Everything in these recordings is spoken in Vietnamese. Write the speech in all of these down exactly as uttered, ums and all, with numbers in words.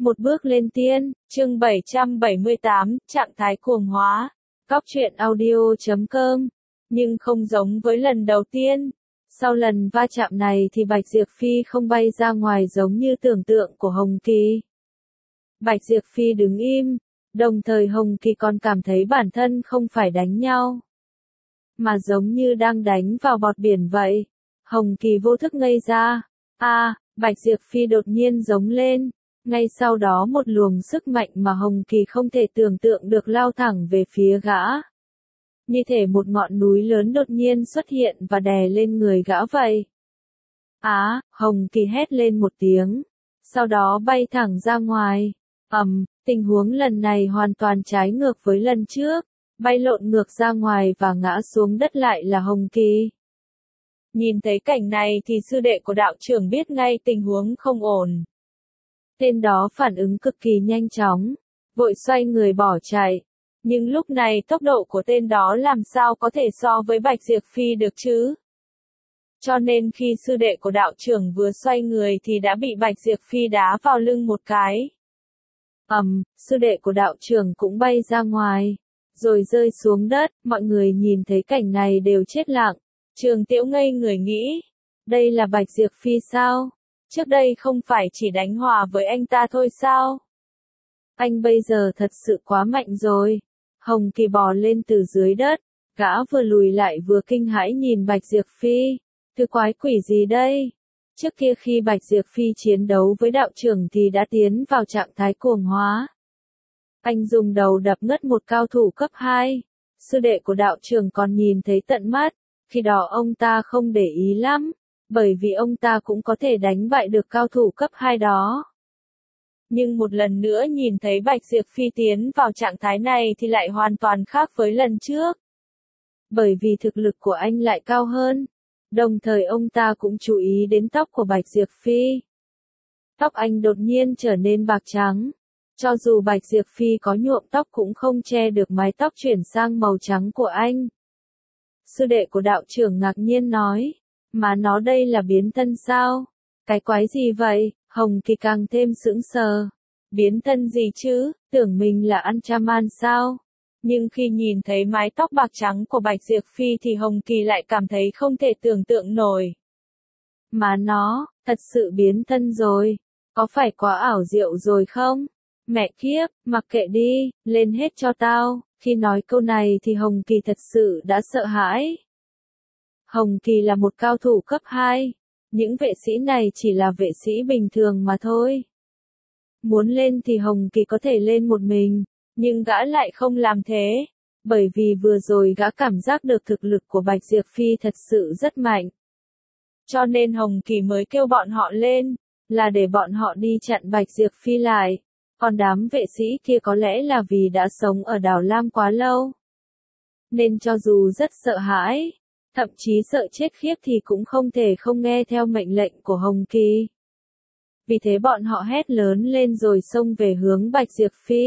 Một bước lên tiên, chương bảy trăm bảy mươi tám, trạng thái cuồng hóa. Cóc truyện audio chấm com. Nhưng không giống với lần đầu tiên. Sau lần va chạm này thì Bạch Diệp Phi không bay ra ngoài giống như tưởng tượng của Hồng Kỳ. Bạch Diệp Phi đứng im, đồng thời Hồng Kỳ còn cảm thấy bản thân không phải đánh nhau, mà giống như đang đánh vào bọt biển vậy. Hồng Kỳ vô thức ngây ra. A, à, Bạch Diệp Phi đột nhiên giống lên. Ngay sau đó một luồng sức mạnh mà Hồng Kỳ không thể tưởng tượng được lao thẳng về phía gã. Như thể một ngọn núi lớn đột nhiên xuất hiện và đè lên người gã vậy. Á, à, Hồng Kỳ hét lên một tiếng. Sau đó bay thẳng ra ngoài. Ầm, um, tình huống lần này hoàn toàn trái ngược với lần trước. Bay lộn ngược ra ngoài và ngã xuống đất lại là Hồng Kỳ. Nhìn thấy cảnh này thì sư đệ của đạo trưởng biết ngay tình huống không ổn. Tên đó phản ứng cực kỳ nhanh chóng, vội xoay người bỏ chạy. Nhưng lúc này tốc độ của tên đó làm sao có thể so với Bạch Diệp Phi được chứ? Cho nên khi sư đệ của đạo trưởng vừa xoay người thì đã bị Bạch Diệp Phi đá vào lưng một cái. Ầm, um, sư đệ của đạo trưởng cũng bay ra ngoài, rồi rơi xuống đất. Mọi người nhìn thấy cảnh này đều chết lặng. Trường Tiễu ngây người nghĩ, đây là Bạch Diệp Phi sao? Trước đây không phải chỉ đánh hòa với anh ta thôi sao? Anh bây giờ thật sự quá mạnh rồi. Hồng Kỳ bò lên từ dưới đất, gã vừa lùi lại vừa kinh hãi nhìn Bạch Diệp Phi. Thứ quái quỷ gì đây? Trước kia khi Bạch Diệp Phi chiến đấu với đạo trưởng thì đã tiến vào trạng thái cuồng hóa. Anh dùng đầu đập ngất một cao thủ cấp hai. Sư đệ của đạo trưởng còn nhìn thấy tận mắt. Khi đó ông ta không để ý lắm, bởi vì ông ta cũng có thể đánh bại được cao thủ cấp hai đó. Nhưng một lần nữa nhìn thấy Bạch Diệp Phi tiến vào trạng thái này thì lại hoàn toàn khác với lần trước. Bởi vì thực lực của anh lại cao hơn. Đồng thời ông ta cũng chú ý đến tóc của Bạch Diệp Phi. Tóc anh đột nhiên trở nên bạc trắng. Cho dù Bạch Diệp Phi có nhuộm tóc cũng không che được mái tóc chuyển sang màu trắng của anh. Sư đệ của đạo trưởng ngạc nhiên nói, mà nó đây là biến thân sao? Cái quái gì vậy? Hồng Kỳ càng thêm sững sờ. Biến thân gì chứ? Tưởng mình là Anchaman sao? Nhưng khi nhìn thấy mái tóc bạc trắng của Bạch Diệp Phi thì Hồng Kỳ lại cảm thấy không thể tưởng tượng nổi. Mà nó, thật sự biến thân rồi. Có phải quá ảo diệu rồi không? Mẹ kiếp, mặc kệ đi, lên hết cho tao. Khi nói câu này thì Hồng Kỳ thật sự đã sợ hãi. Hồng Kỳ là một cao thủ cấp hai. Những vệ sĩ này chỉ là vệ sĩ bình thường mà thôi. Muốn lên thì Hồng Kỳ có thể lên một mình, nhưng gã lại không làm thế. Bởi vì vừa rồi gã cảm giác được thực lực của Bạch Diệp Phi thật sự rất mạnh. Cho nên Hồng Kỳ mới kêu bọn họ lên, là để bọn họ đi chặn Bạch Diệp Phi lại. Còn đám vệ sĩ kia có lẽ là vì đã sống ở đảo Lam quá lâu. Nên cho dù rất sợ hãi, thậm chí sợ chết khiếp thì cũng không thể không nghe theo mệnh lệnh của Hồng Kỳ. Vì thế bọn họ hét lớn lên rồi xông về hướng Bạch Diệp Phi.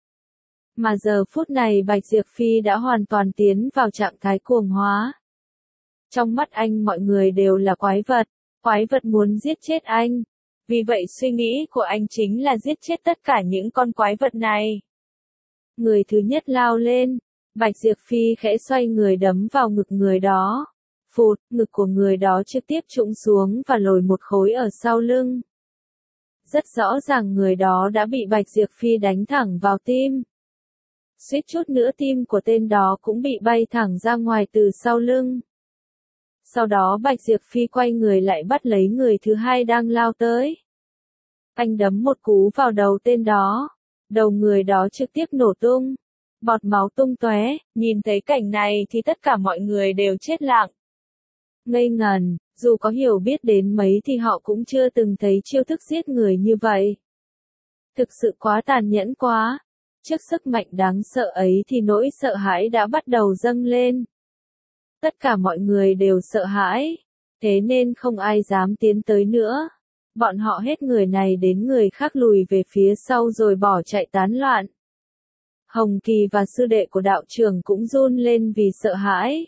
Mà giờ phút này Bạch Diệp Phi đã hoàn toàn tiến vào trạng thái cuồng hóa. Trong mắt anh mọi người đều là quái vật, quái vật muốn giết chết anh. Vì vậy suy nghĩ của anh chính là giết chết tất cả những con quái vật này. Người thứ nhất lao lên, Bạch Diệp Phi khẽ xoay người đấm vào ngực người đó. Phụt, ngực của người đó trực tiếp trũng xuống và lồi một khối ở sau lưng. Rất rõ ràng người đó đã bị Bạch Diệp Phi đánh thẳng vào tim. Suýt chút nữa tim của tên đó cũng bị bay thẳng ra ngoài từ sau lưng. Sau đó Bạch Diệp Phi quay người lại bắt lấy người thứ hai đang lao tới. Anh đấm một cú vào đầu tên đó. Đầu người đó trực tiếp nổ tung. Bọt máu tung tóe. Nhìn thấy cảnh này thì tất cả mọi người đều chết lặng. Ngây ngần, dù có hiểu biết đến mấy thì họ cũng chưa từng thấy chiêu thức giết người như vậy. Thực sự quá tàn nhẫn quá. Trước sức mạnh đáng sợ ấy thì nỗi sợ hãi đã bắt đầu dâng lên. Tất cả mọi người đều sợ hãi, thế nên không ai dám tiến tới nữa. Bọn họ hết người này đến người khác lùi về phía sau rồi bỏ chạy tán loạn. Hồng Kỳ và sư đệ của đạo trưởng cũng run lên vì sợ hãi.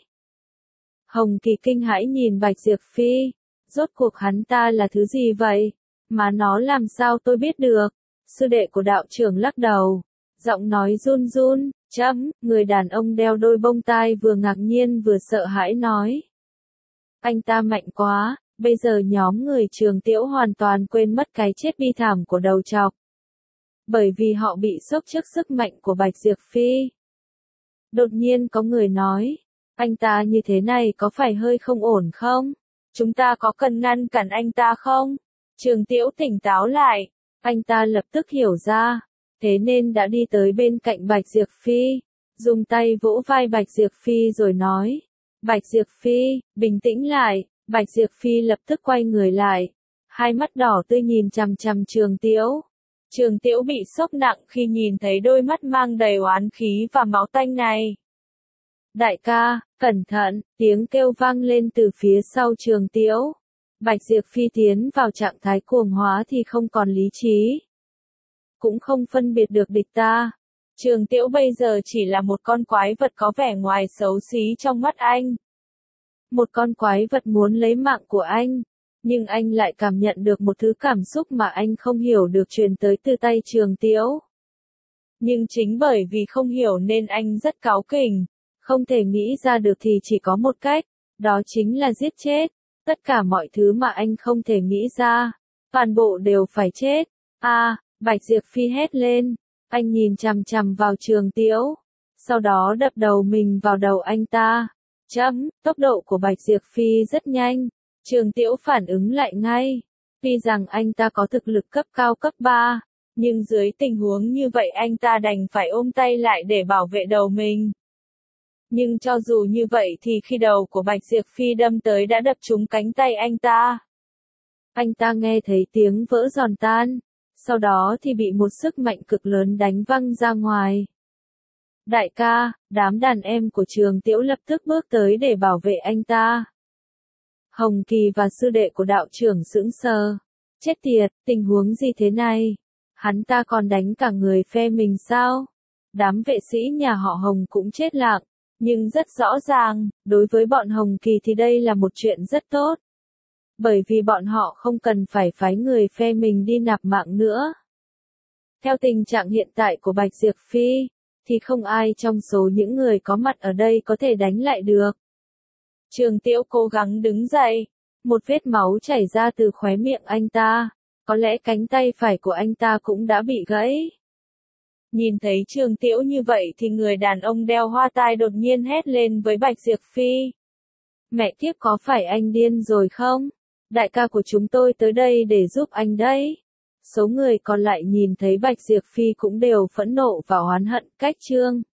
Hồng Kỳ kinh hãi nhìn Bạch Diệp Phi, rốt cuộc hắn ta là thứ gì vậy? Mà nó làm sao tôi biết được? Sư đệ của đạo trưởng lắc đầu, giọng nói run run, chấm, người đàn ông đeo đôi bông tai vừa ngạc nhiên vừa sợ hãi nói. Anh ta mạnh quá, bây giờ nhóm người Trường Tiễu hoàn toàn quên mất cái chết bi thảm của đầu trọc. Bởi vì họ bị sốc trước sức mạnh của Bạch Diệp Phi. Đột nhiên có người nói, anh ta như thế này có phải hơi không ổn không? Chúng ta có cần ngăn cản anh ta không? Trường Tiễu tỉnh táo lại, anh ta lập tức hiểu ra, thế nên đã đi tới bên cạnh Bạch Diệp Phi, dùng tay vỗ vai Bạch Diệp Phi rồi nói, Bạch Diệp Phi, bình tĩnh lại. Bạch Diệp Phi lập tức quay người lại, hai mắt đỏ tươi nhìn chằm chằm Trường Tiễu. Trường Tiễu bị sốc nặng khi nhìn thấy đôi mắt mang đầy oán khí và máu tanh này. Đại ca, cẩn thận, tiếng kêu vang lên từ phía sau Trường Tiễu. Bạch Diệp Phi tiến vào trạng thái cuồng hóa thì không còn lý trí. Cũng không phân biệt được địch ta. Trường Tiễu bây giờ chỉ là một con quái vật có vẻ ngoài xấu xí trong mắt anh. Một con quái vật muốn lấy mạng của anh, nhưng anh lại cảm nhận được một thứ cảm xúc mà anh không hiểu được truyền tới từ tay Trường Tiễu. Nhưng chính bởi vì không hiểu nên anh rất cáu kỉnh, không thể nghĩ ra được thì chỉ có một cách, đó chính là giết chết. Tất cả mọi thứ mà anh không thể nghĩ ra, toàn bộ đều phải chết. A, à, Bạch Diệp Phi hét lên, anh nhìn chằm chằm vào Trường Tiễu, sau đó đập đầu mình vào đầu anh ta. Chấm, tốc độ của Bạch Diệp Phi rất nhanh, Trường Tiễu phản ứng lại ngay. Tuy rằng anh ta có thực lực cấp cao cấp ba, nhưng dưới tình huống như vậy anh ta đành phải ôm tay lại để bảo vệ đầu mình. Nhưng cho dù như vậy thì khi đầu của Bạch Diệp Phi đâm tới đã đập trúng cánh tay anh ta. Anh ta nghe thấy tiếng vỡ giòn tan, sau đó thì bị một sức mạnh cực lớn đánh văng ra ngoài. Đại ca, đám đàn em của Trường Tiễu lập tức bước tới để bảo vệ anh ta. Hồng Kỳ và sư đệ của đạo trưởng sững sờ. Chết tiệt, tình huống gì thế này? Hắn ta còn đánh cả người phe mình sao? Đám vệ sĩ nhà họ Hồng cũng chết lặng, nhưng rất rõ ràng, đối với bọn Hồng Kỳ thì đây là một chuyện rất tốt. Bởi vì bọn họ không cần phải phái người phe mình đi nạp mạng nữa. Theo tình trạng hiện tại của Bạch Diệp Phi, thì không ai trong số những người có mặt ở đây có thể đánh lại được. Trường Tiễu cố gắng đứng dậy, một vết máu chảy ra từ khóe miệng anh ta, có lẽ cánh tay phải của anh ta cũng đã bị gãy. Nhìn thấy Trường Tiễu như vậy thì người đàn ông đeo hoa tai đột nhiên hét lên với Bạch Diệp Phi. Mẹ kiếp, có phải anh điên rồi không? Đại ca của chúng tôi tới đây để giúp anh đấy. Số người còn lại nhìn thấy Bạch Diệp Phi cũng đều phẫn nộ và oán hận cách Trương